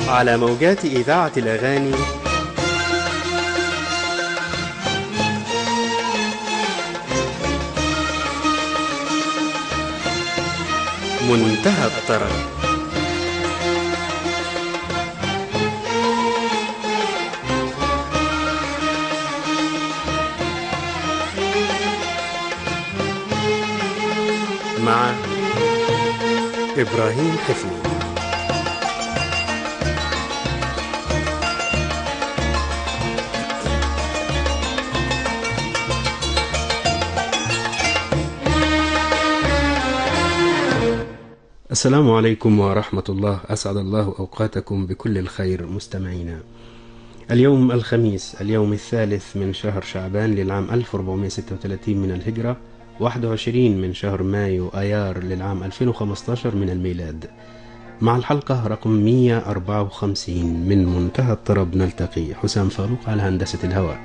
على موجات إذاعة الأغاني منتهى الطرب. مع إبراهيم حفني. السلام عليكم ورحمة الله، أسعد الله أوقاتكم بكل الخير مستمعينا. اليوم الخميس، اليوم الثالث من شهر شعبان للعام 1436 من الهجرة، 21 من شهر مايو آيار للعام 2015 من الميلاد. مع الحلقة رقم 154 من منتهى الطرب نلتقي. حسام فاروق على هندسة الهواء.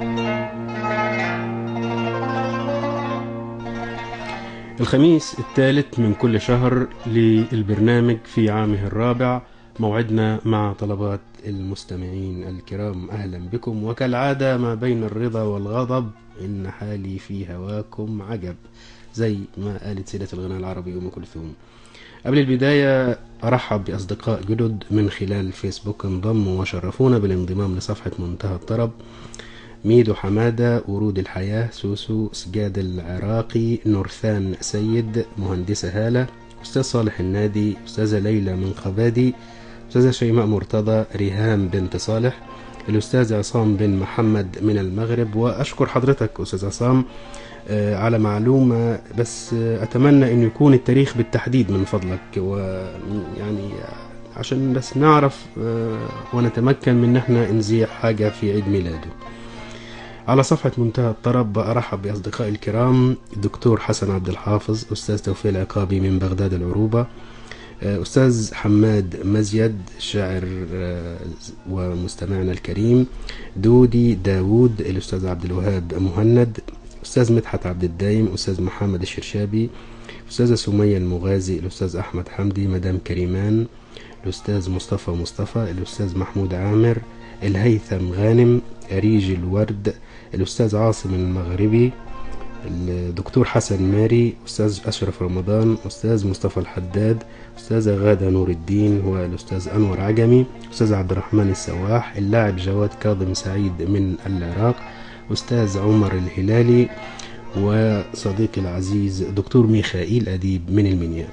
الخميس الثالث من كل شهر للبرنامج في عامه الرابع، موعدنا مع طلبات المستمعين الكرام. أهلا بكم، وكالعادة ما بين الرضا والغضب إن حالي في هواكم عجب، زي ما قالت سيدة الغناء العربي أم كلثوم. قبل البداية أرحب بأصدقاء جدد من خلال فيسبوك انضموا وشرفونا بالانضمام لصفحة منتهى الطرب: ميدو حمادة، ورود الحياة، سوسو، سجاد العراقي، نورثان سيد، مهندسة هالة، أستاذ صالح النادي، أستاذة ليلى من قبادي، أستاذة شيماء مرتضى، ريهام بنت صالح، الأستاذ عصام بن محمد من المغرب. وأشكر حضرتك أستاذ عصام على معلومة، بس أتمنى أن يكون التاريخ بالتحديد من فضلك، ويعني عشان بس نعرف ونتمكن من نحن نذيع حاجة في عيد ميلاده. على صفحة منتهى الطرب أرحب بأصدقائي الكرام: دكتور حسن عبد الحافظ، أستاذ توفيق العقابي من بغداد العروبة، أستاذ حماد مزيد شاعر ومستمعنا الكريم، دودي داود، الأستاذ عبد الوهاب مهند، أستاذ مدحت عبد الدايم، أستاذ محمد الشرشابي، أستاذة سمية المغازي، الأستاذ أحمد حمدي، مدام كريمان، الأستاذ مصطفى، الأستاذ محمود عامر، الهيثم غانم، أريج الورد، الأستاذ عاصم المغربي، الدكتور حسن ماري، أستاذ أشرف رمضان، أستاذ مصطفى الحداد، أستاذة غادة نور الدين، والأستاذ أنور عجمي، أستاذ عبد الرحمن السواح، اللاعب جواد كاظم سعيد من العراق، أستاذ عمر الهلالي، وصديقي العزيز دكتور ميخائيل أديب من المنيا.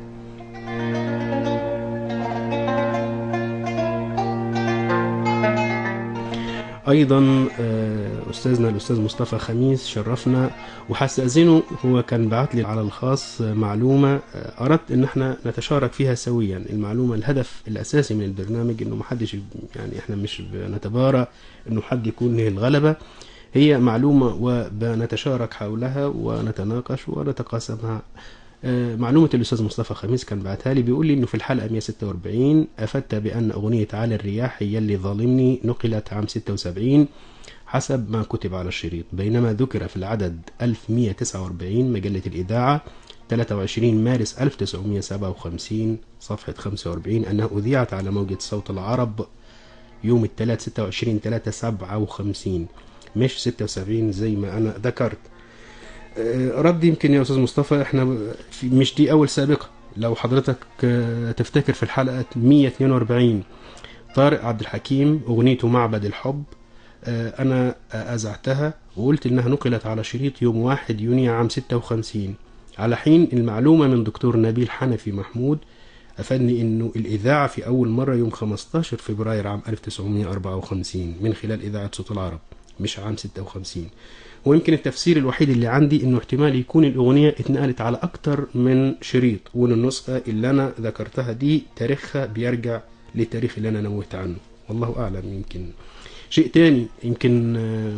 ايضا استاذنا الاستاذ مصطفى خميس شرفنا، وحستأذنه، هو كان بعت لي على الخاص معلومه اردت ان احنا نتشارك فيها سويا. المعلومه الهدف الاساسي من البرنامج انه محدش، يعني احنا مش بنتبارى انه حد يكون له الغلبه، هي معلومه وبنتشارك حولها ونتناقش ونتقاسمها. معلومة الأستاذ مصطفى خميس كان بعتها لي، بيقول لي إنه في الحلقة 146 أفدت بأن أغنية على الرياح هي اللي ظالمني نقلت عام 76 حسب ما كتب على الشريط، بينما ذكر في العدد 1149 مجلة الإذاعة 23 مارس 1957 صفحة 45 أنها أذيعت على موجة صوت العرب يوم الثلاث 26/3/57، مش 76 زي ما أنا ذكرت. رد يمكن يا أستاذ مصطفى، احنا مش دي أول سابقة. لو حضرتك تفتكر في الحلقة 142 طارق عبد الحكيم أغنيته معبد الحب، أنا أزعتها وقلت إنها نقلت على شريط يوم 1 يونيو عام 56، على حين المعلومة من دكتور نبيل حنفي محمود أفادني إنه الإذاعة في أول مرة يوم 15 فبراير عام 1954 من خلال إذاعة صوت العرب، مش عام 56. ويمكن التفسير الوحيد اللي عندي انه احتمال يكون الاغنية اتنقلت على اكتر من شريط، وان النسخة اللي انا ذكرتها دي تاريخها بيرجع للتاريخ اللي انا نوهت عنه، والله اعلم. يمكن شيء تاني يمكن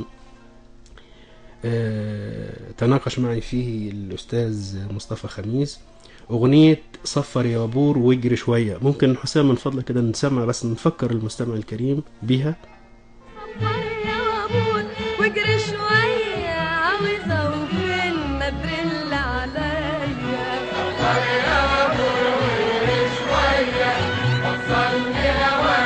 تناقش معي فيه الاستاذ مصطفى خميس، اغنية صفر يا بور واجري شوية. ممكن حسام من فضلك كده نسمع بس نفكر المستمع الكريم بيها. صفر يا بور واجري شوية، عاوزة وفين ما ترن عليا. صفر يا بور واجري شوية، وصلني هواك.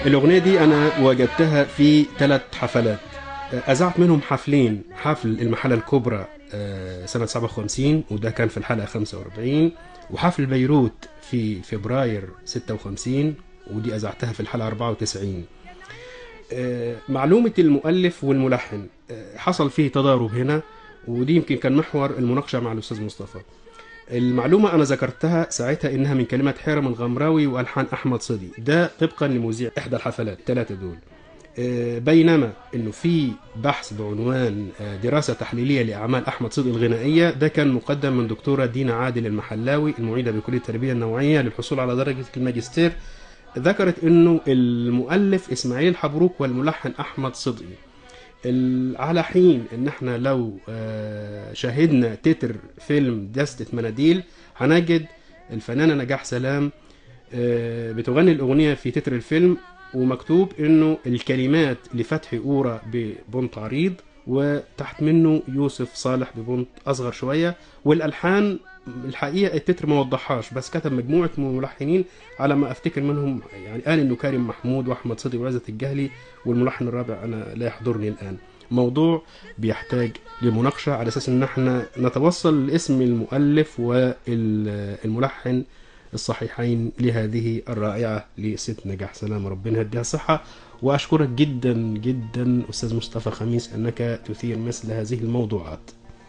الأغنية دي أنا وجدتها في 3 حفلات، أذعت منهم حفلين، حفل المحلة الكبرى سنة 57 وده كان في الحلقة 45، وحفل بيروت في فبراير 56 ودي أذعتها في الحلقة 94. معلومة المؤلف والملحن حصل فيه تضارب هنا، ودي يمكن كان محور المناقشة مع الأستاذ مصطفى. المعلومة أنا ذكرتها ساعتها إنها من كلمة حيرم الغمراوي وألحان أحمد صدي، ده طبقا لمذيع إحدى الحفلات 3 دول. بينما إنه في بحث بعنوان دراسة تحليلية لأعمال أحمد صدي الغنائية، ده كان مقدم من دكتورة دينا عادل المحلاوي المعيدة بكلية التربية النوعية للحصول على درجة الماجستير. ذكرت إنه المؤلف إسماعيل الحبروك والملحن أحمد صدقي. على حين ان احنا لو شاهدنا تتر فيلم دستة مناديل هنجد الفنانة نجاح سلام بتغني الأغنية في تتر الفيلم، ومكتوب انه الكلمات لفتحي أورا ببنط عريض وتحت منه يوسف صالح ببنط أصغر شوية، والألحان الحقيقة التتر ما وضحهاش، بس كتب مجموعة ملحنين على ما أفتكر منهم، يعني قال إنه كريم محمود وأحمد صدقي وعزت الجهلي، والملحن الرابع أنا لا يحضرني الآن. موضوع بيحتاج لمناقشة على أساس إن احنا نتوصل لاسم المؤلف والملحن الصحيحين لهذه الرائعة لست نجاح سلام، ربنا يديها الصحة. وأشكرك جدا جدا أستاذ مصطفى خميس أنك تثير مثل هذه الموضوعات.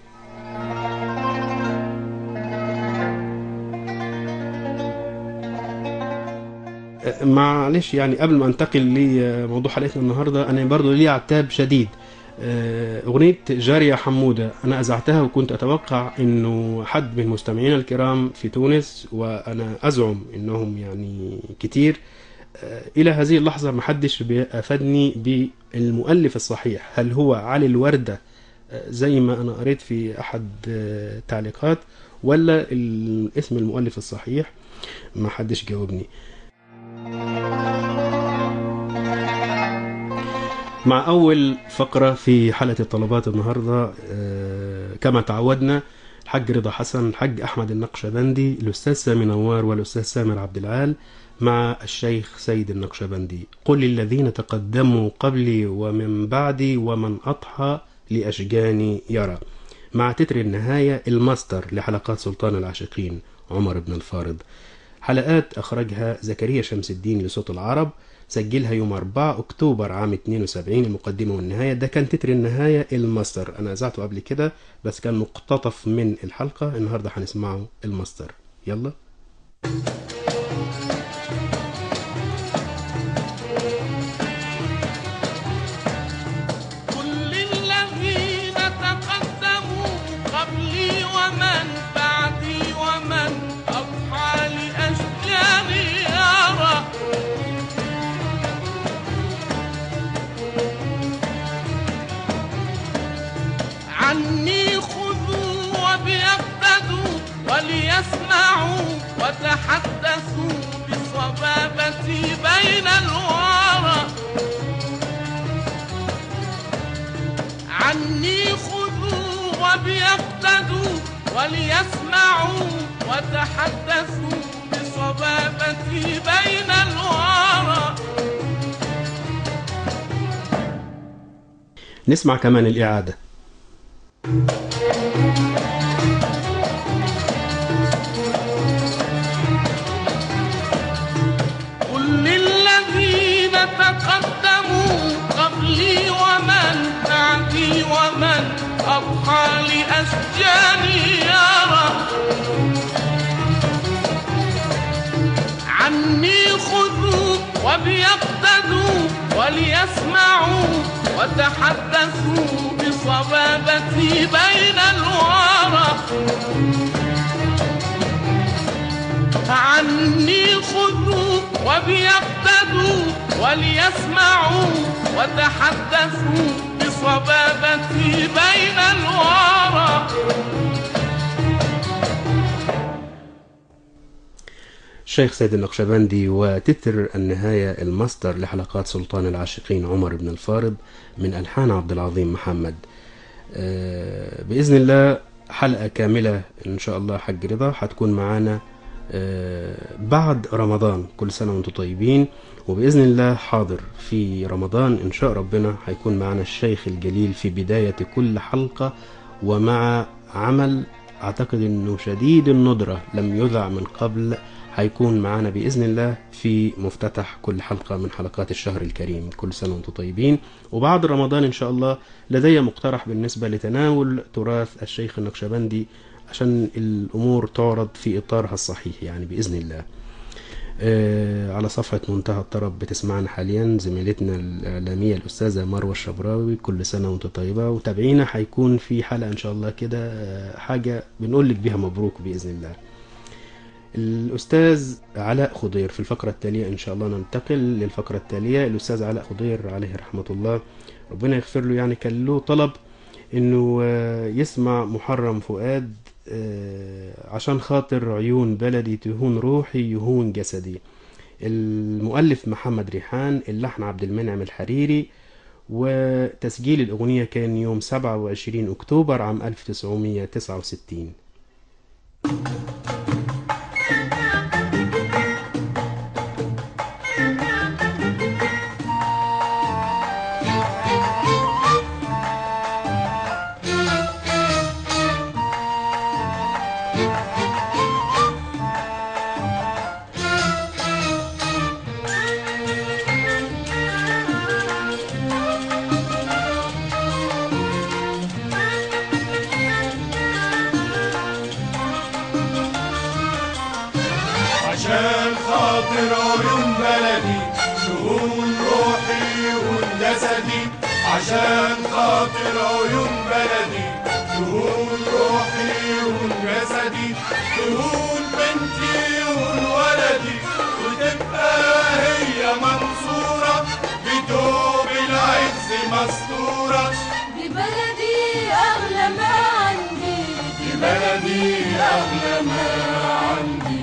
معلش يعني قبل ما انتقل لموضوع حلقتنا النهارده، انا برضو لي عتاب شديد. اغنيه جاريه حموده انا اذعتها، وكنت اتوقع انه حد من مستمعينا الكرام في تونس، وانا ازعم انهم يعني كتير، الى هذه اللحظه ما حدش افادني بالمؤلف الصحيح. هل هو علي الورده زي ما انا قريت في احد التعليقات، ولا اسم المؤلف الصحيح؟ ما حدش جاوبني. مع أول فقرة في حلقة الطلبات النهاردة كما تعودنا، الحاج رضا حسن، الحاج أحمد النقشبندي، الأستاذ سامي نوار والأستاذ سامر عبد العال مع الشيخ سيد النقشبندي. قل للذين تقدموا قبلي ومن بعدي ومن أضحى لأشجاني يرى، مع تتر النهاية الماستر لحلقات سلطان العاشقين عمر بن الفارض. حلقات أخرجها زكريا شمس الدين لصوت العرب، سجلها يوم 4 أكتوبر عام 72. المقدمة والنهاية ده كان تتر النهاية الماستر، أنا أذعته قبل كده بس كان مقتطف من الحلقة، النهاردة هنسمعه الماستر. يلا. وليسمعوا وتحدثوا بصبابتي بين الورى، عني خذوا وبيقتدوا وليسمعوا وتحدثوا بصبابتي بين الورى. نسمع كمان الإعادة. تقدموا قبلي ومن بعدي ومن أضحى لأشجاني يرى، عني خذوا وبيقتدوا وليسمعوا وتحدثوا بصبابتي بين الورى، عني خذوا وبيقتدوا وليسمعوا وتحدثوا بصبابتي بين الورى. الشيخ سيد النقشبندي وتتر النهاية الماستر لحلقات سلطان العاشقين عمر بن الفارض من ألحان عبد العظيم محمد. بإذن الله حلقة كاملة إن شاء الله حق رضا هتكون معانا بعد رمضان. كل سنة وانتم طيبين، وبإذن الله حاضر في رمضان إن شاء ربنا هيكون معنا الشيخ الجليل في بداية كل حلقة، ومع عمل أعتقد أنه شديد الندرة لم يذع من قبل، هيكون معنا بإذن الله في مفتتح كل حلقة من حلقات الشهر الكريم. كل سنة وانتم طيبين. وبعد رمضان إن شاء الله لدي مقترح بالنسبة لتناول تراث الشيخ النقشبندي عشان الأمور تعرض في إطارها الصحيح يعني بإذن الله. على صفحة منتهى الطرب بتسمعنا حاليا زميلتنا الإعلامية الأستاذة مروة الشبراوي. كل سنة وانت طيبة، وتابعينا هيكون في حلقة إن شاء الله كده حاجة بنقول لك بيها مبروك بإذن الله. الأستاذ علاء خضير في الفقرة التالية إن شاء الله ننتقل للفقرة التالية. الأستاذ علاء خضير عليه رحمة الله ربنا يغفر له، يعني كان له طلب إنه يسمع محرم فؤاد عشان خاطر عيون بلدي تهون روحي يهون جسدي. المؤلف محمد ريحان، اللحن عبد المنعم الحريري، وتسجيل الأغنية كان يوم 27 أكتوبر عام 1969. عشان خاطر عيون بلدي تهون روحي وجسدي، عشان خاطر عيون بلدي تهون روحي وجسدي، تهون بنتي وولدي وتبقى هي منصورة بدوب العز مستورة. دي بلدي أغلى ما عندي، دي بلدي أغلى ما عندي.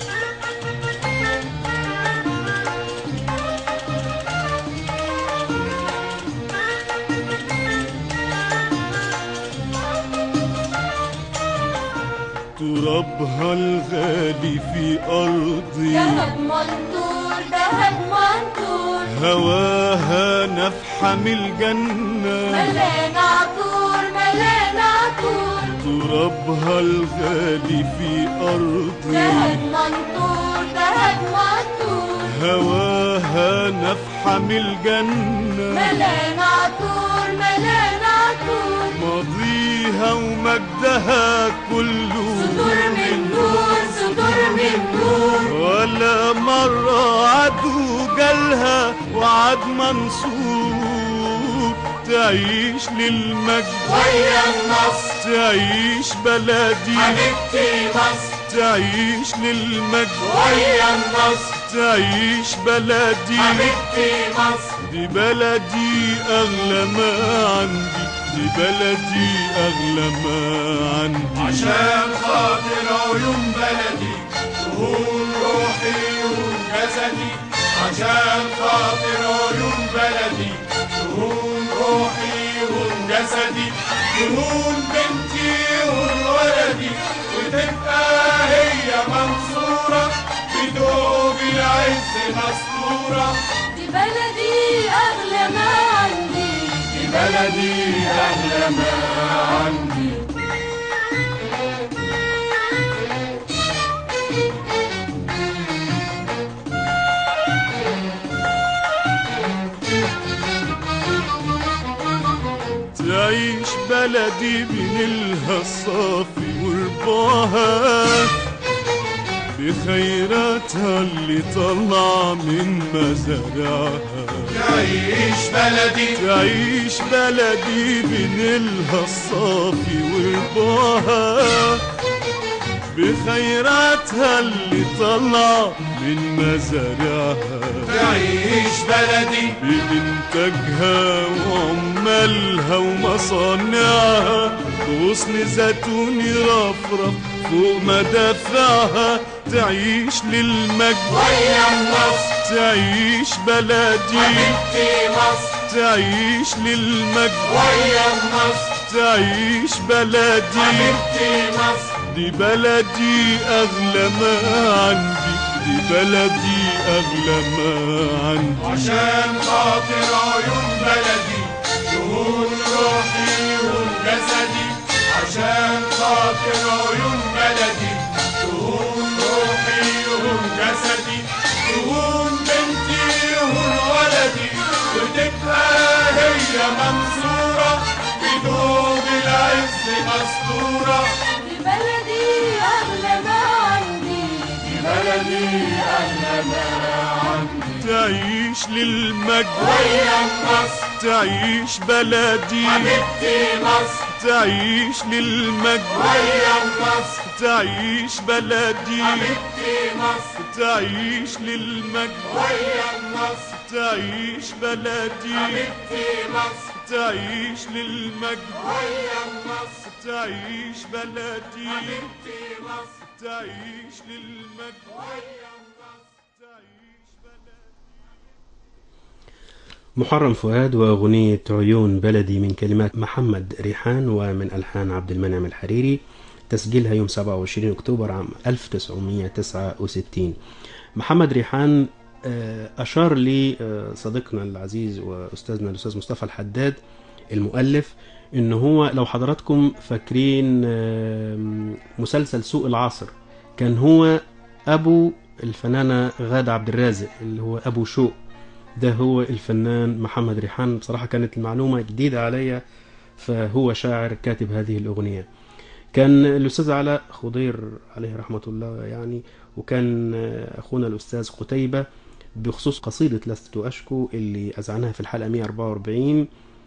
ترابها الغالي في أرضي، دهب منطور دهب منطور، هواها نفحة من الجنة، ملان عطور ملان عطور. ترابها الغالي في أرضي، دهب منطور دهب منطور، هواها نفحة من الجنة، ملان عطور ملان عطور. ماضيها ومجدها كله صدور من نور صدور من نور، ولا مرة عدو جالها وعد منصور. تعيش للمجد ويا النصر تعيش بلدي حبيبتي مصر، تعيش للمجد ويا النصر تعيش بلدي حبيبتي مصر. دي بلدي أغلى ما عندي، دي بلدي أغلى ما عندي. عشان خاطر عيون بلدي تهون روحي وجسدي، عشان خاطر عيون بلدي تهون روحي وجسدي، تهون بنتي وولدي وتبقى هي منصورة بدوب العز مستورة. دي بلدي أغلى ما عندي، دي بلدي أغلى ما عندي. تعيش بلدي بنيلها الصافي ورباها، بخيراتها اللي طلع من مزارعها. تعيش بلدي تعيش بلدي بنيلها الصافي ورباها، بخيراتها اللي طلع من مزارعها. تعيش بلدي بإنتاجها وعمالها ومصانعها، غصن زيتون يرفرف فوق مدافعها. تعيش للمجد ويا النصر تعيش بلدي حبيبتي مصر تعيش للمجد ويا مصر تعيش بلدي حبيبتي مصر دي بلدي أغلى ما عندي دي بلدي أغلى ما عندي عشان خاطر عيون بلدي تهون روحي وجسدي عشان خاطر عيون بلدي تهون روحي وجسدي تهون بنتي يهون ولدي وتبقى هي منصورة بدوب العز مستورة دي بلدي أغلى ما عندي دي بلدي أغلى ما عندي تعيش للمجد ويا مصر تعيش بلدي حبيبتي مصر تعيش للمجد ويا مصر تعيش بلدي حبيبتي مصر تعيش للمجد ويا مصر تعيش بلدي حبيبتي مصر تعيش للمجد ويا مصر تعيش بلدي حبيبتي مصر تعيش للمجد ويا مصر تعيش بلدي. محرم فؤاد وأغنية عيون بلدي من كلمات محمد ريحان ومن ألحان عبد المنعم الحريري، تسجيلها يوم 27 أكتوبر عام 1969. محمد ريحان أشار لي صديقنا العزيز وأستاذنا الأستاذ مصطفى الحداد المؤلف إن هو لو حضراتكم فاكرين مسلسل سوق العصر كان هو أبو الفنانة غادة عبد الرازق اللي هو أبو شوق، ده هو الفنان محمد ريحان. بصراحة كانت المعلومة جديدة عليا، فهو شاعر كاتب هذه الأغنية. كان الأستاذ علاء خضير عليه رحمة الله يعني، وكان أخونا الأستاذ قتيبة بخصوص قصيدة لست أشكو اللي أذعناها في الحلقة 144.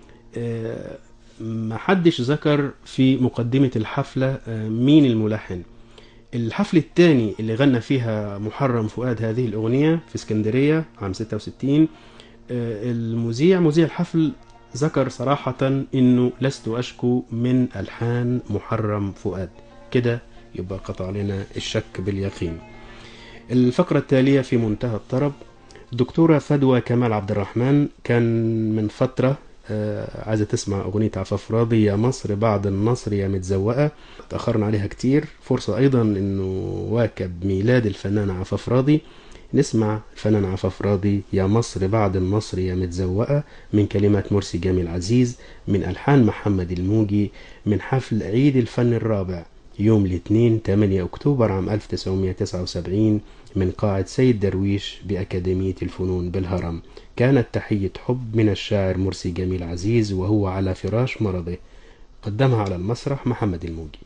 ما حدش ذكر في مقدمة الحفلة مين الملحن. الحفل الثاني اللي غنى فيها محرم فؤاد هذه الأغنية في اسكندرية عام 66، مذيع الحفل ذكر صراحة إنه لست أشكو من ألحان محرم فؤاد، كده يبقى قطع لنا الشك باليقين. الفقرة التالية في منتهى الطرب، دكتورة فدوى كمال عبد الرحمن كان من فترة عايزة تسمع أغنية عفاف راضي يا مصر بعد النصر يا متزوقة، تأخرنا عليها كتير، فرصة أيضا إنه واكب ميلاد الفنانة عفاف راضي. نسمع الفنان عفاف راضي يا مصر بعد النصر يا متزوقة من كلمات مرسي جميل عزيز من ألحان محمد الموجي من حفل عيد الفن الرابع يوم الاثنين 8 أكتوبر عام 1979 من قاعة سيد درويش بأكاديمية الفنون بالهرم. كانت تحية حب من الشاعر مرسي جميل عزيز وهو على فراش مرضه، قدمها على المسرح محمد الموجي.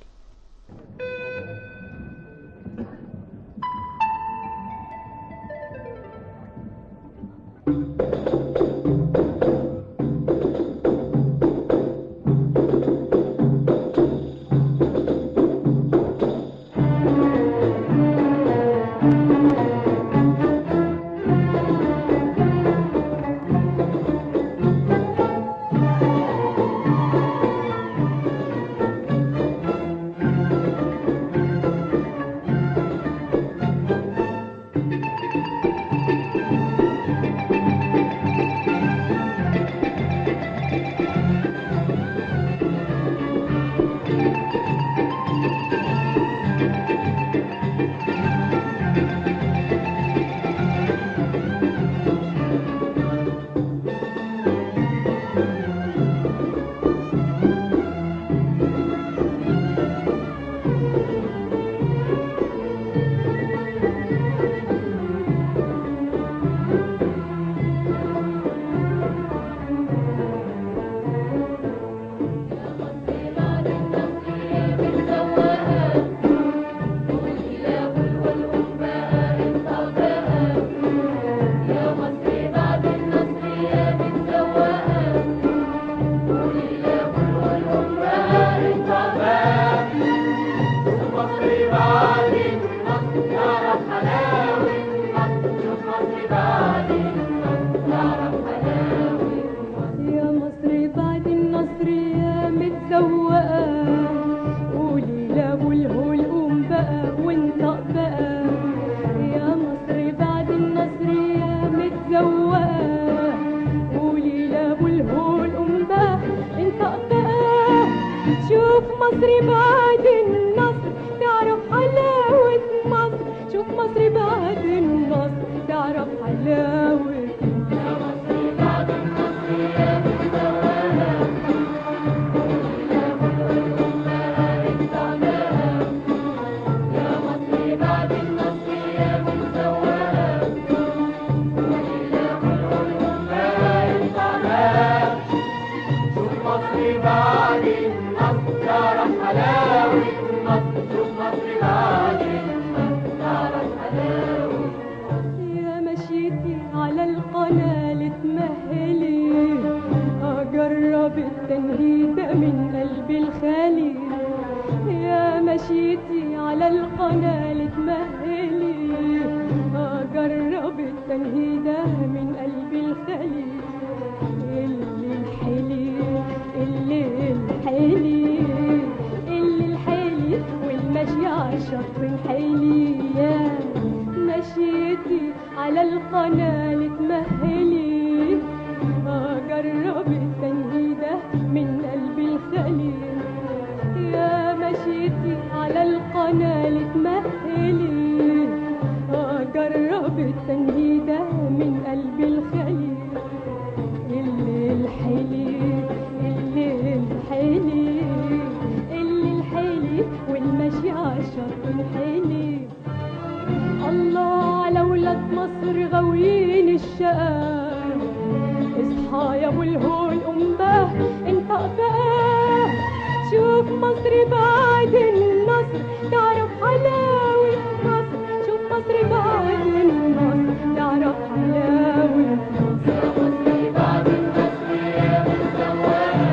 مصر بعد النصر تعرف حلاوة مصر، شوف مصر بعد النصر تعرف حلاوة. يا مصر بعد النصر يا متسولة، يا ملك الأمة تعبانة. يا مصر بعد النصر يا متسولة، يا ملك الأمة تعبانة. شوف مصر بعد النصر تعرف حلاوة مصر، شوف مصر بعد النصر تعرف حلاوة. يا مشيتي على القناة لتمهلي، أجرب التنهيدة من قلب الخالي. يا مشيتي على القناة لتمهلي، أجرب التنهيدة من قلب الخالي. اللي الحلي اللي الحلي اللي الحلي والمشي عالشط حيلي. يا مشيتي على القناة لتمهلي، أجرب التنهيدة من قلب الخليل. يا مشيتي على القناة لتمهلي، أجرب التنهيدة من قلب الخليل. اللي الحلي اللي الحلي اللي الحلي والمشي عالشط حيلي. الله على ولاد مصر غاويين الشقاء، اصحى يا ابو الهول قوم بقى انطق بقى. شوف مصر بعد النصر تعرف حلاوة مصر، شوف مصر بعد النصر تعرف حلاوة مصر. يا مصر بعد النصر يا متسولة،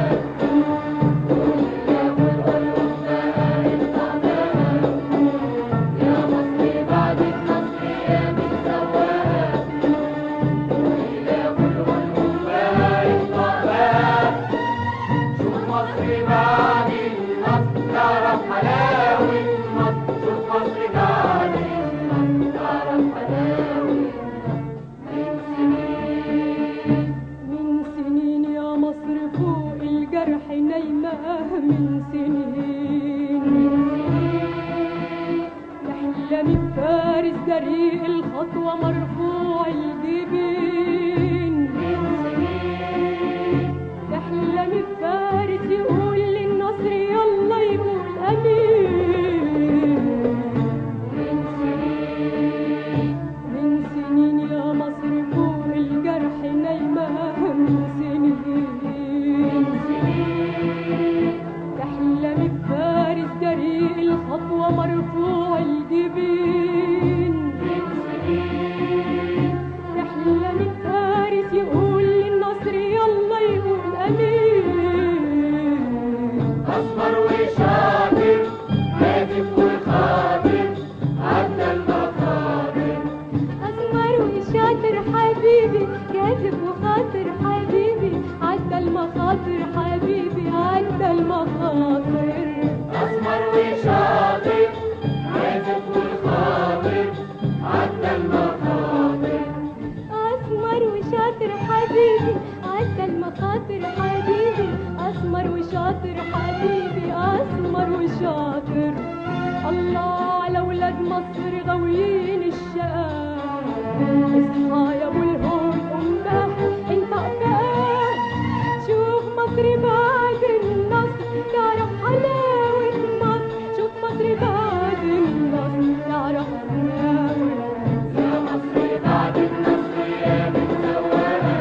يا ملك الأمة تعبانة. يا مصر بعد النصر يا متسولة، يا ملك الأمة تعبانة. شوف مصر بعد النصر تعرف حلاوة مصر، شوف مصر بعد النصر تعرف حلاوة. من سنين يا مصر فوق الجرح نايمة، من سنين تحلمي بفارس جريء الخطوة مرفوع الجبين. تحلمي بفارس يقول للنصر يلا يقول أمين. من سنين يا مصر فوق الجرح نايمة، من سنين تحلمي بفارس جريء الخطوة مرفوع الجبين. تحلمي بفارس يقول للنصر يلا يقول أمين. أسمر وشاطر هادف وخاطر عدى المخاطر. أسمر وشاطر حبيبي كاتب وخاطر حبيبي عدى المخاطر حبيبي عدى المخاطر. أسمر وشاطر هادف وخاطر عدى المخاطر. أسمر وشاطر حبيبي عدى المخاطر حبيبي أسمر وشاطر حبيبي أسمر وشاطر. الله على ولاد مصر غاويين الشقاء، اصحى يا ابو الهول قوم بقى انطق بقى. شوف مصر بعد النصر تعرف حلاوة مصر، شوف مصر بعد النصر تعرف حلاوة. يا مصر بعد النصر يا متسولة،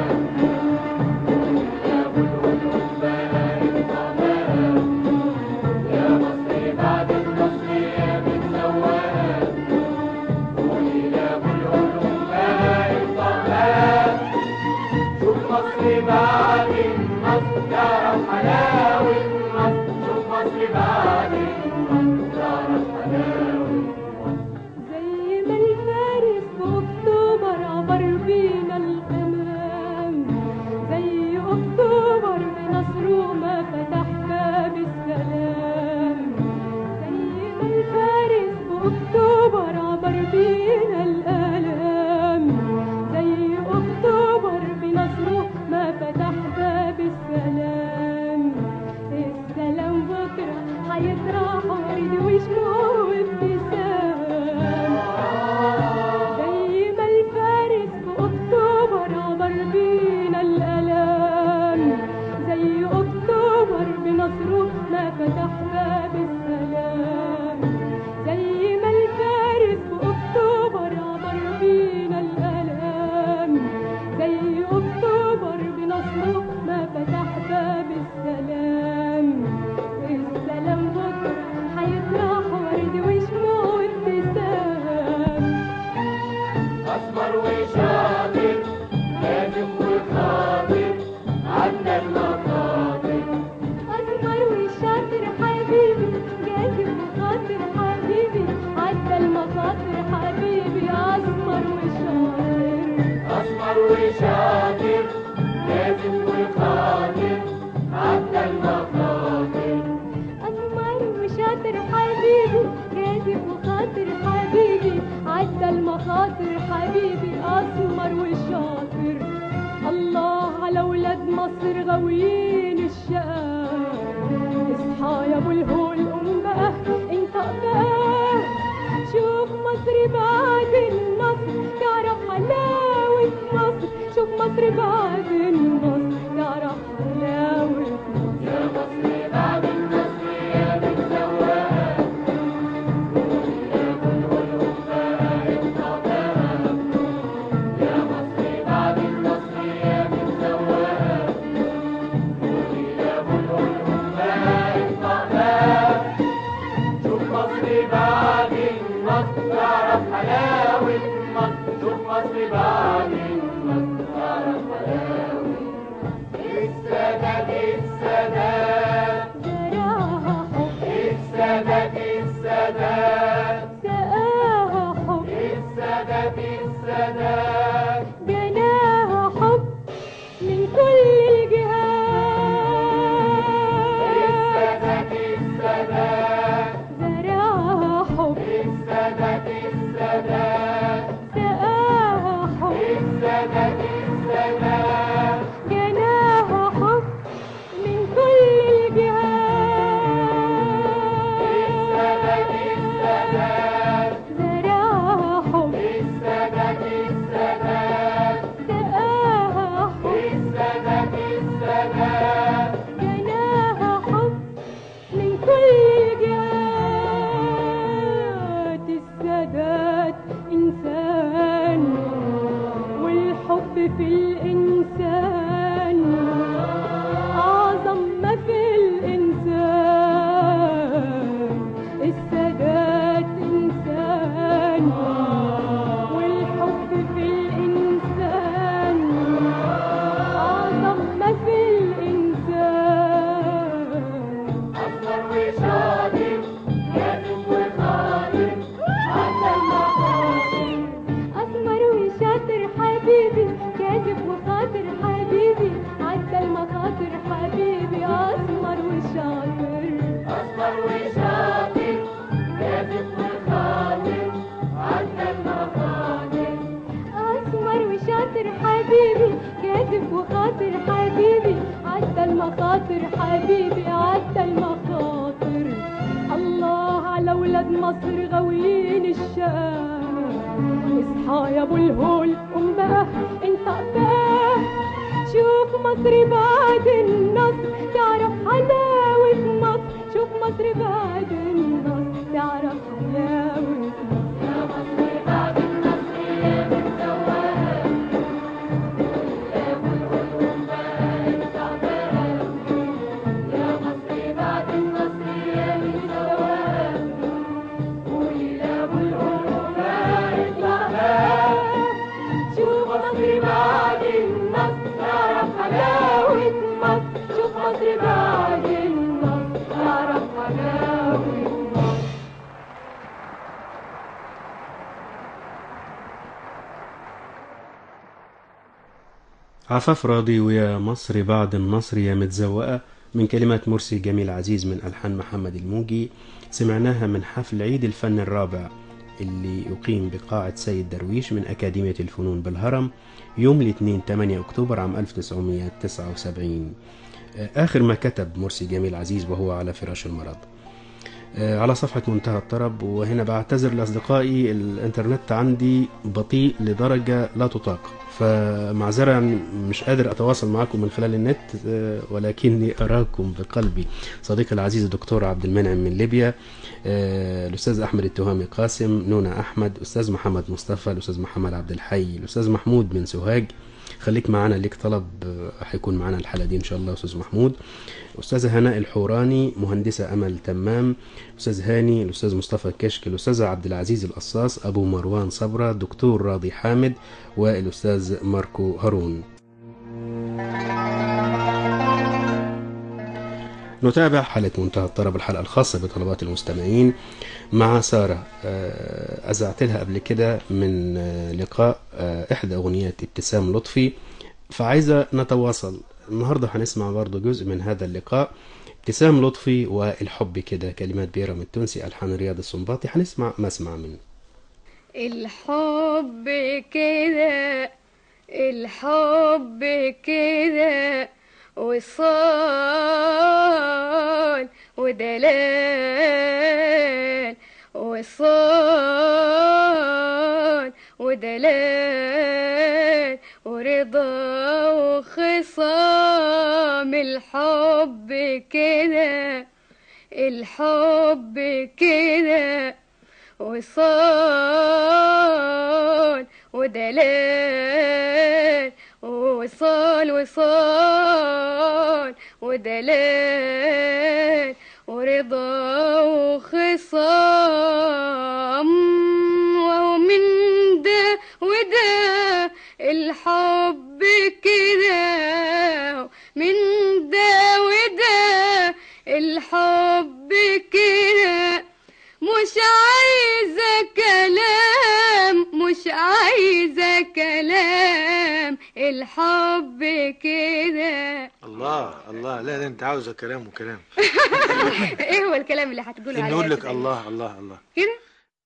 يا ملك الأمة تعبانة. يا مصر بعد النصر يا متسولة، يا ملك الأمة تعبانة. شوف مصر بعد النصر تعرف حلاوة مصر، شوف مصر بعد النصر تعرف حلاوة. زي ما الفارس في أكتوبر عبر بينا الأمام، زي أكتوبر بنصره ما فتح باب السلام. زي ما الفارس في أكتوبر عبر بينا الآلام، زي أكتوبر بنصره ما فتح باب السلام. كاتب وخاطر حبيبي عدى المخاطر حبيبي أسمر وشاطر. الله على ولاد مصر غاويين الشقاء، اصحى يا ابو الهول قوم بقى انت بقى، شوف مصر بعد النصر تعرف حلاوة مصر، شوف مصر بعد النصر تعرف حلاوة مصر. يا مصر بعد النصر يا متزوقة، يا بلبل بقى انت بقى. يا مصر بعد النصر يا متزوقة، يا بلبل بقى انت بقى. شوف مصر بعد النصر تعرف حلاوة مصر، شوف مصر بعد النصر تعرف حلاوة. السادات السادات زرعها حب السادات السادات سقاها حب السادات السادات جناها حب من كل الجهات. السادات السادات زرعها حب السادات السادات سقاها حب السادات السادات جناها حب من كل الجهات. السادات السادات زرعها حب السادات السادات سقاها حب السادات السادات جناها حب من كل الجهات. السادات إنسان والحب في الإنسان أعظم ما في الإنسان. السادات إنسان والحب في الإنسان أعظم ما في الإنسان. أصغر وشاطر كاتب وخاطر عدى المخاطر. أسمر وشاطر حبيبي كاتب وخاطر حبيبي عدى المخاطر حبيبي أسمر وشاطر. أصغر وشاطر كاتب وخاطر عدى المخاطر. أسمر وشاطر حبيبي كاتب وخاطر حبيبي عدى المخاطر حبيبي عدى المخاطر. الله على ولاد مصر غاويين الشقاء، اصحى يا ابو الهول قوم بقى انت بقى، شوف مصر بعد النصر تعرف حلاوة مصر، شوف مصر بعد النصر تعرف حلاوة مصر. يا مصر بعد النصر يا متزوقة، يا بلبل بقى انت بقى. يا مصر بعد النصر يا متزوقة، قولي يا بلبل بقى انت بقى. شوف مصر بعد النصر تعرف حلاوة مصر، شوف مصر بعد النصر تعرف حلاوة مصر. عفاف راضي ويا مصر بعد النصر يا متزوقة من كلمات مرسي جميل عزيز من ألحان محمد الموجي، سمعناها من حفل عيد الفن الرابع اللي يقيم بقاعة سيد درويش من أكاديمية الفنون بالهرم يوم الاثنين 8 أكتوبر عام 1979. آخر ما كتب مرسي جميل عزيز وهو على فراش المرض. على صفحة منتهى الطرب. وهنا بعتذر لأصدقائي، الإنترنت عندي بطيء لدرجة لا تطاق، فمعذرة يعني مش قادر أتواصل معكم من خلال النت، ولكني أراكم بقلبي. صديقي العزيز الدكتور عبد المنعم من ليبيا، الأستاذ أحمد التهامي قاسم، نونا أحمد، أستاذ محمد مصطفى، الأستاذ محمد عبد الحي، الأستاذ محمود من سوهاج. خليك معنا، ليك طلب هيكون معنا الحلقة دي إن شاء الله أستاذ محمود. أستاذة هناء الحوراني، مهندسة أمل تمام، أستاذ هاني، الأستاذ مصطفى كشك، الأستاذ عبد العزيز القصاص، أبو مروان صبرة، دكتور راضي حامد، والأستاذ ماركو هارون. نتابع حلقة منتهى الطرب، الحلقة الخاصة بطلبات المستمعين مع سارة. أذعت لها قبل كده من لقاء إحدى أغنيات ابتسام لطفي، فعايزة نتواصل النهاردة. هنسمع برضو جزء من هذا اللقاء. ابتسام لطفي والحب كده، كلمات بيرم التونسي، ألحان رياض السنباطي. هنسمع مسمع منه. الحب كده، الحب كده وصال ودلال، وصال ودلال ورضا وخصام. الحب كده، الحب كده وصال ودلال، وصال وصال ودلال ورضا وخصام. وهو من ده وده الحب كده، من ده وده الحب كده. مش عايزة كلام، مش عايزة كلام، الحب كده. الله الله، لا ده انت عاوزه كلام وكلام. ايه هو الكلام اللي هتقوله عليه؟ نقول لك الله الله الله كده.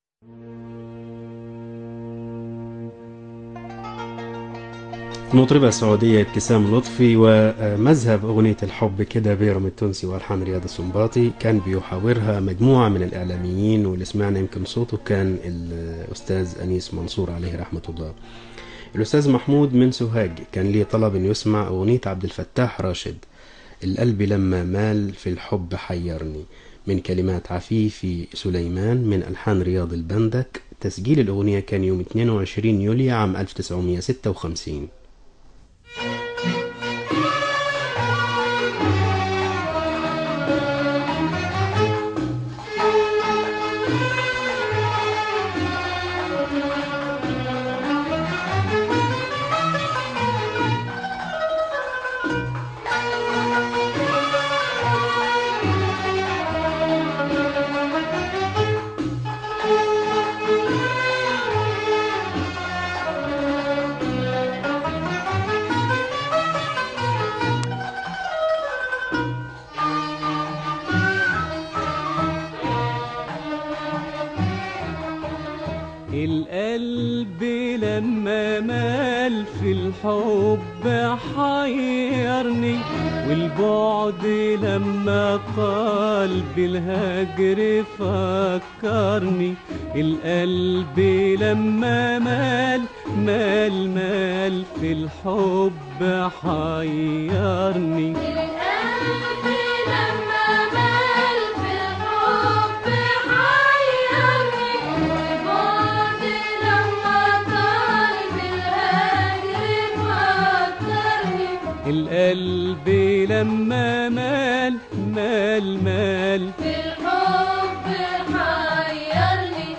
المطربة السعودية ابتسام لطفي، ومذهب أغنية الحب كده بيرم التونسي وألحان رياض السنباطي كان بيحاورها مجموعة من الإعلاميين، واللي سمعنا يمكن صوته كان الأستاذ أنيس منصور عليه رحمة الله. الأستاذ محمود من سوهاج كان ليه طلب أن يسمع أغنية عبد الفتاح راشد، القلب لما مال في الحب حيرني، من كلمات عفيفي سليمان، من ألحان رياض البندك. تسجيل الأغنية كان يوم 22 يوليو عام 1956. القلب لما مال في الحب حيرني، والبعد لما طال بالهجر فكرني. القلب لما مال مال في الحب حيرني. القلب لما مال في الحب حيرني.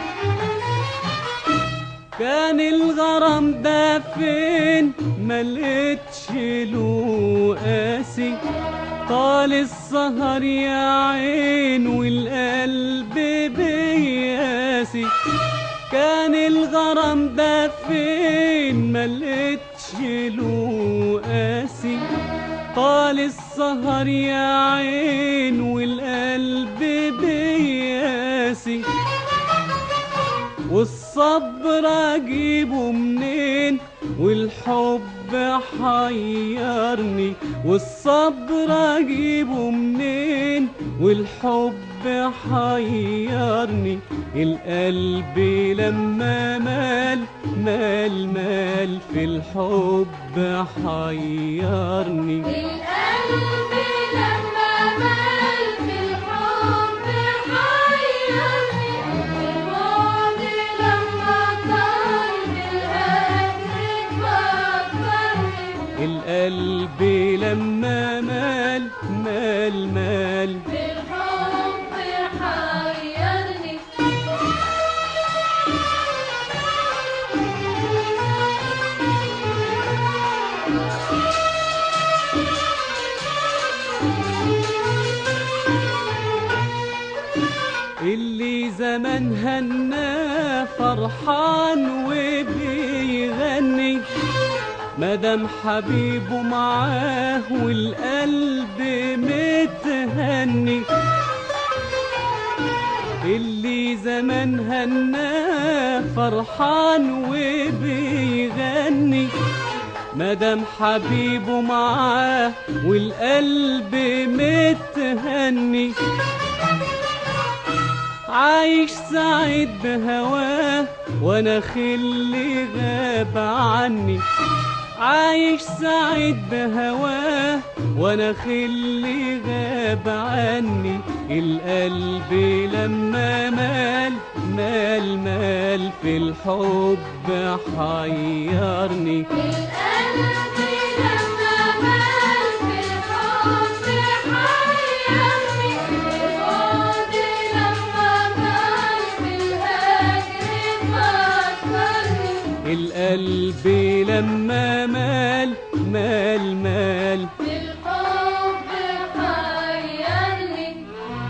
كان الغرام ده فين ملقتش له قاسي، طال السهر يا عين والقلب بياسي. كان الغرام ده فين ملقتش له قاسي، طال السهر يا عين والقلب بياسي. والصبر اجيبه منين والحب حيرني، والصبر اجيبه منين والحب حيرني. القلب لما مال في الحب حيرني. القلب لما مال في الحب حيرني، والبعد لما طال بالهجر فكرني. القلب لما مال في الحب حيرني. اللي زمان هنا فرحان وبيغني، مدام حبيبه معاه والقلب متهني. بيغني اللي زمان هناه فرحان وبيغني مدام حبيبه معاه والقلب متهني عايش سعيد بهواه وانا خلي غاب عني عايش سعيد بهواه وانا خلي غاب عني القلب لما مال في الحب حيرني القلب لما مال في الحب حيرني البعد لما مال في الهجر فكرني القلب لما مال في الحب حيرني.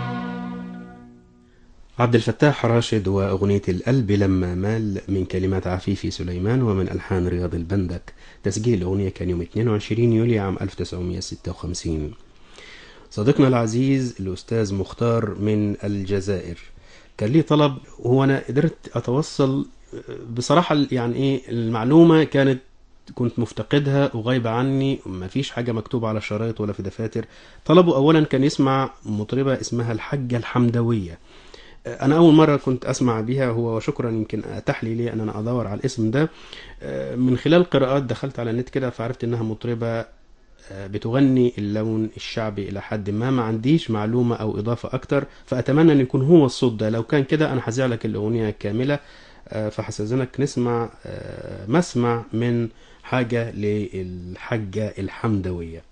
عبد الفتاح راشد وأغنية القلب لما مال من كلمات عفيفي سليمان ومن ألحان رياض البندك. تسجيل الأغنية كان يوم 22 يوليو عام 1956. صديقنا العزيز الأستاذ مختار من الجزائر كان لي طلب، هو أنا قدرت أتوصل بصراحة يعني إيه المعلومة كنت مفتقدها وغايبة عني، ما فيش حاجة مكتوبة على شرايط ولا في دفاتر. طلبه أولا كان يسمع مطربة اسمها الحجة الحمدوية. أنا أول مرة كنت أسمع بها هو، وشكرا يمكن أتاح لي أن أنا أدور على الاسم ده من خلال قراءات دخلت على النت كده، فعرفت أنها مطربة بتغني اللون الشعبي إلى حد ما عنديش معلومة أو إضافة أكتر، فأتمنى أن يكون هو الصوت ده. لو كان كده أنا هذيع لك الأغنية كاملة، فحسزنك نسمع مسمع من حاجة للحجة الحمدوية.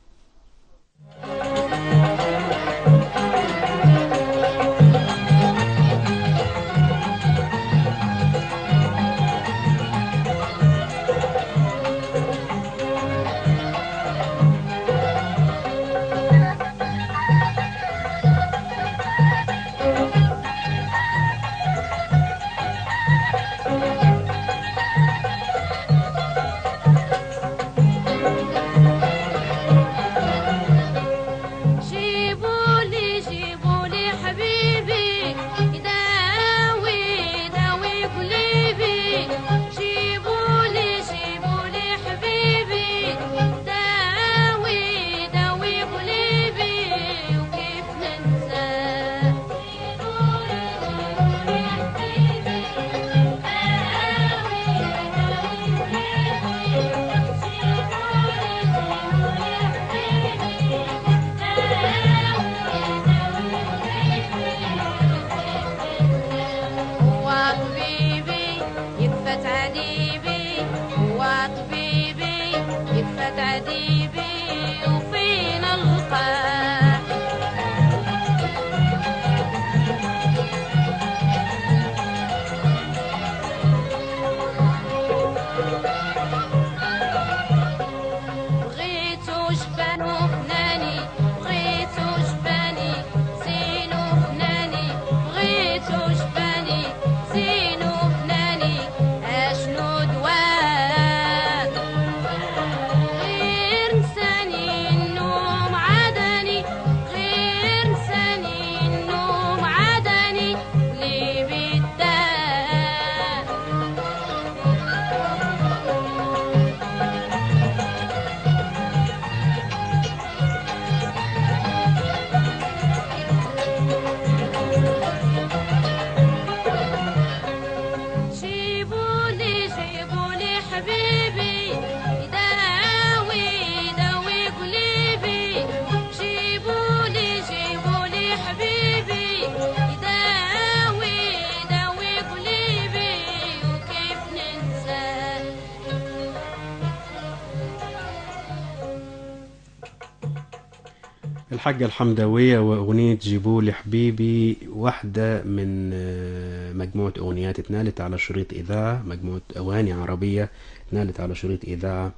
الحجة الحمدوية وأغنية جيبولي حبيبي، واحدة من مجموعة أغنيات اتنالت على شريط إذاعة، مجموعة أغاني عربية اتنالت على شريط إذاعة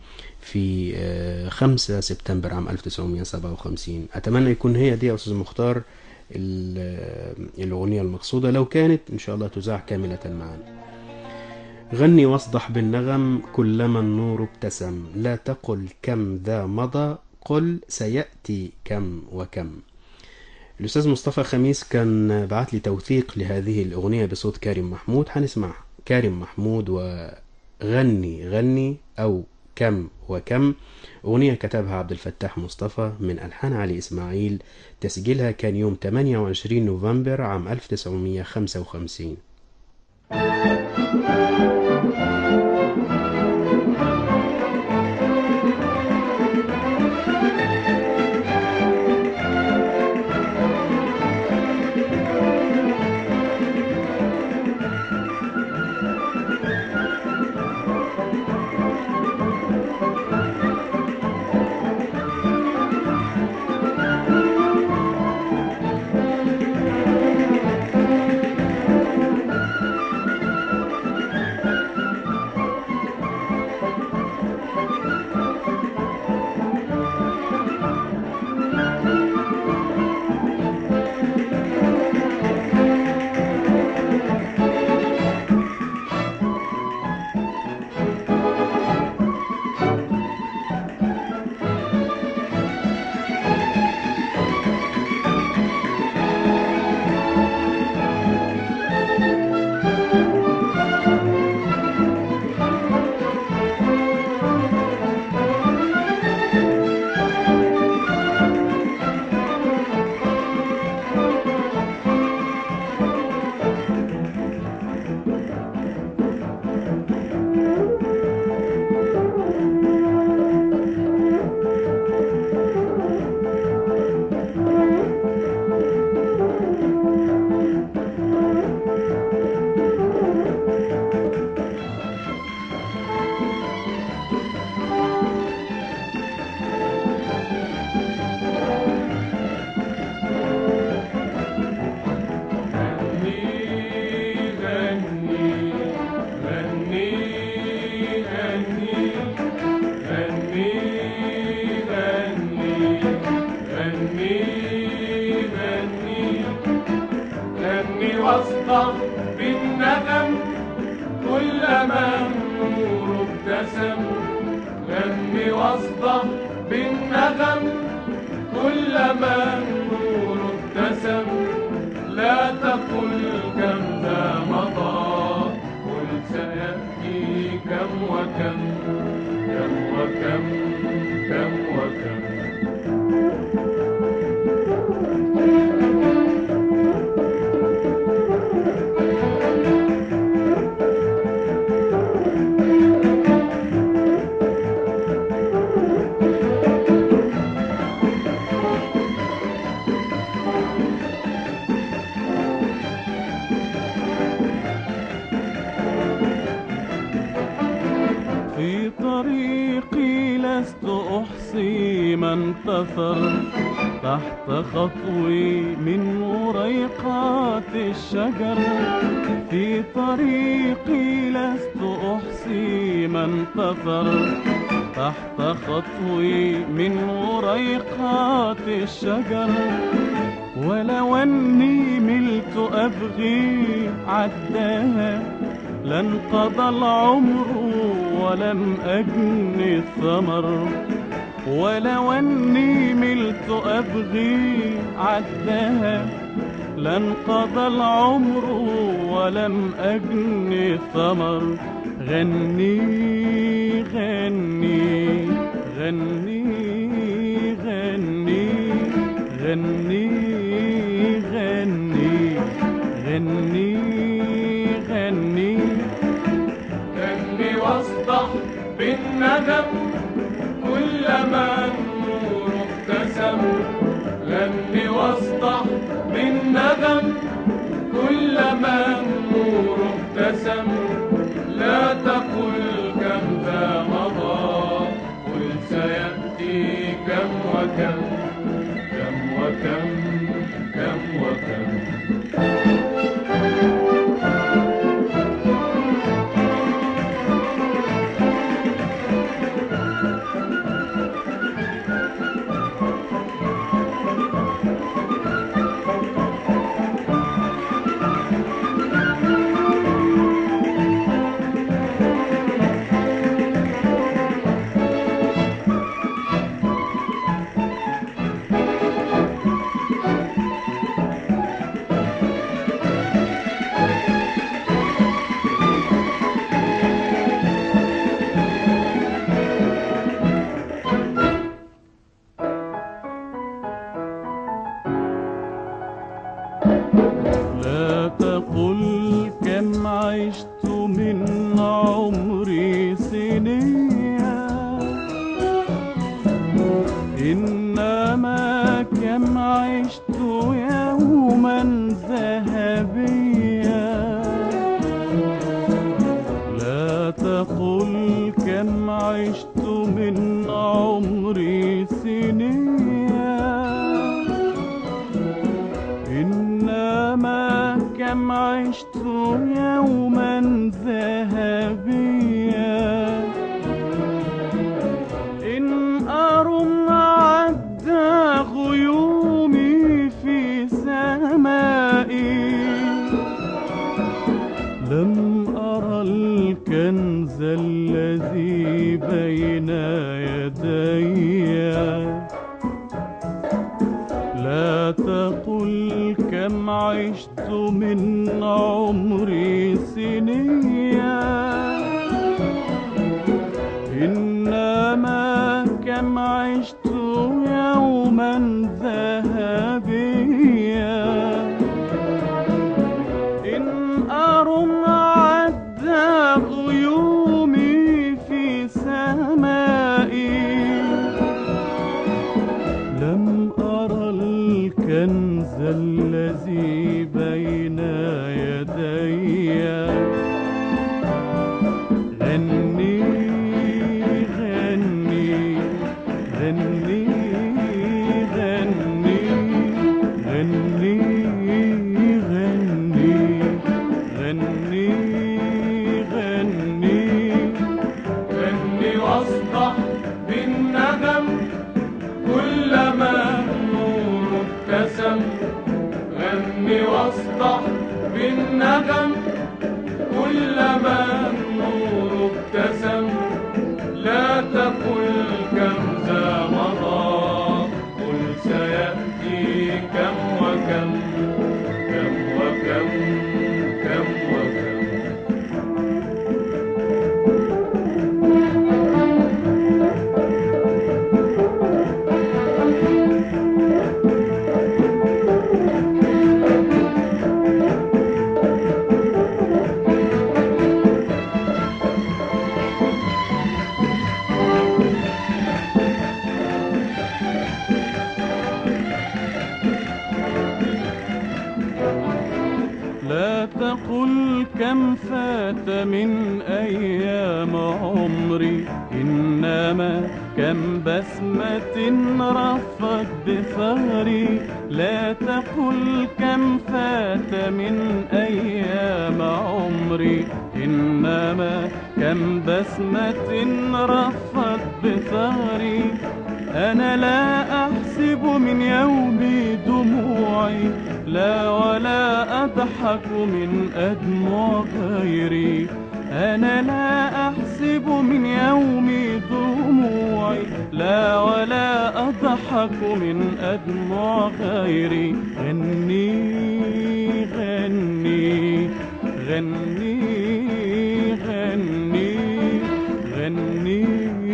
في 5 سبتمبر عام 1957. أتمنى يكون هي دي يا أستاذ مختار الأغنية المقصودة، لو كانت إن شاء الله تذاع كاملة معنا. غني واصدح بالنغم كلما النور ابتسم، لا تقل كم ذا مضى، قل سيأتي كم وكم. الأستاذ مصطفى خميس كان بعت لي توثيق لهذه الأغنية بصوت كريم محمود. هنسمع كريم محمود وغني غني أو كم وكم، أغنية كتبها عبد الفتاح مصطفى من ألحان علي إسماعيل. تسجيلها كان يوم 28 نوفمبر عام 1955. واصدح بالنغم كلما النور ابتسم. غني واصدح بالنغم كلما النور ابتسم. لا تقل كم ذا مضى، قل سيأتي كم وكم، كم وكم، كم وكم. في طريقي لست أحصي من تثر تحت خطوي من وريقات الشجر. في طريقي لست أحصي من تثر تحت خطوي من وريقات الشجر. ولو أني ملت أبغي عداها لانقضى العمر ولم أجني الثمر. ولو أني ملت أبغي عداها لانقضى العمر ولم أجني الثمر. غني غني غني غني غني غني غني غني غني واصدح بالندم كلما النور ابتسم. غني واصدح بالندم كلما النور ابتسم. لا تقل كم ذا مضى، قل سيأتي كم وكم، كم وكم، كم وكم. عشت من عمري سنية، إنما كم عشت يوما ذهبيا. لا تقل كم عشت من عمري سنية، إنما كم عشت يوما ذهبيا. إن أرم عد غيومي في سمائي، لم أرى الكنز الذي بين يدي. لا تقل كم عشت من عمري سنية، إنما كم عشت يوما ذهبيا. إن أرم عد غيومي في سمائي، لم أرى الكنز الذي بين يدي. غني غني غني غني غني غني غني غني غني واصدح بالندم كلما النور ابتسم. غني واصدح بالندم كلما النور ابتسم. لا تقل كم ذا مضى، قل سيأتي كم وكم كم وكم كم وكم. لا تقل كم فات من أيام عمري، إنما كم بسمة رفت بثغري. لا تقل كم فات من أيام عمري، إنما كم بسمة رفت بثغري. أنا لا أحسب من يومي دموعي، لا ولا أضحك من أدمع غيري. أنا لا أحسب من يومي دموعي، لا ولا أضحك من أدمع غيري. غني غني غني غني غني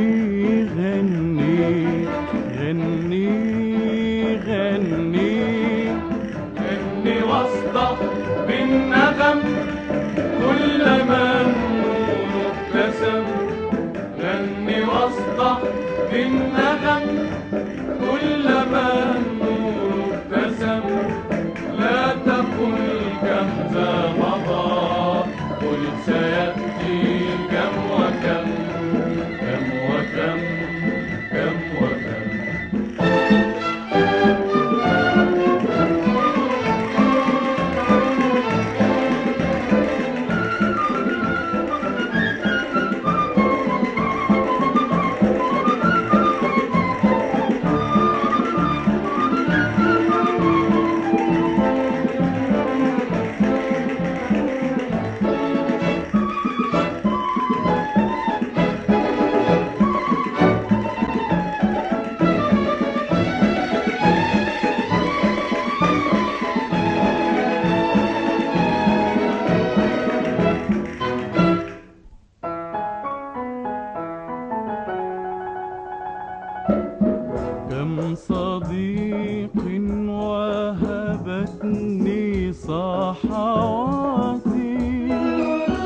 غني غني غني غني واصدح بالنغم كلما النور ابتسم. غني واصدح بالنغم كلما النور ابتسم. لا تقل كم ذا مضى، قل سيأتي كم وكم كم وكم كم وكم. كم صديق وهبتني صحواتي،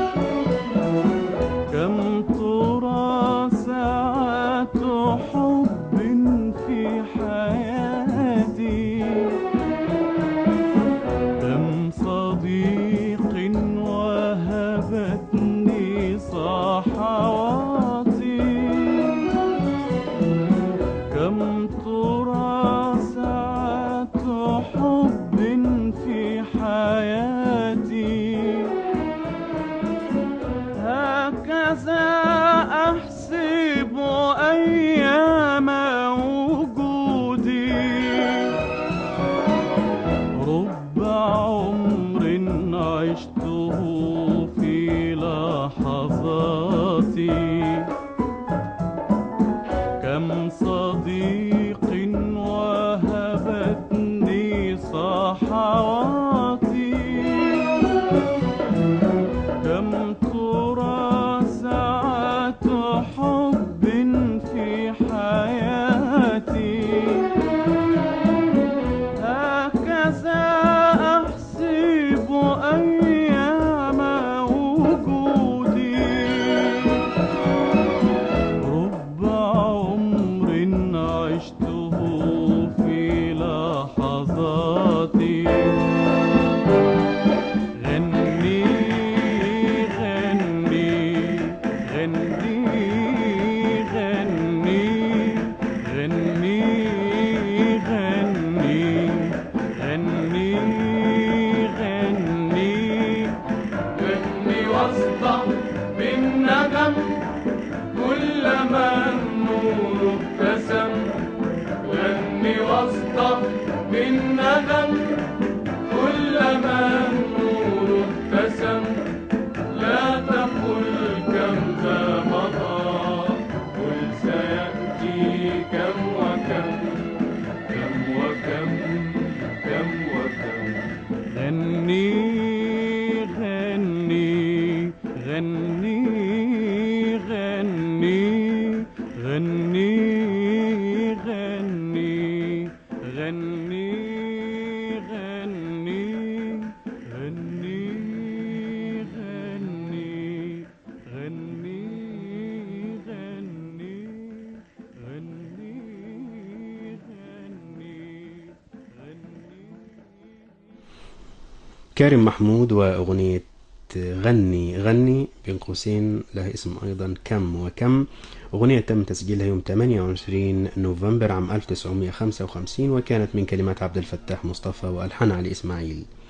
لطيف غني غني غني غني غني غني غني غني غني واصدح بالنغم كلما النور ابتسم غني واصدح بالنغم كلما النور ابتسم لا تقل كم ذا مضى قل سيأتي كم وكم كم وكم كم وكم غني غني غني غني غني غني غني غني غني غني غني غني غني غني كارم محمود وأغنية غني غني بين قوسين لها اسم أيضا كم وكم. أغنية تم تسجيلها يوم 28 نوفمبر عام 1955 وكانت من كلمات عبد الفتاح مصطفى وألحان علي إسماعيل.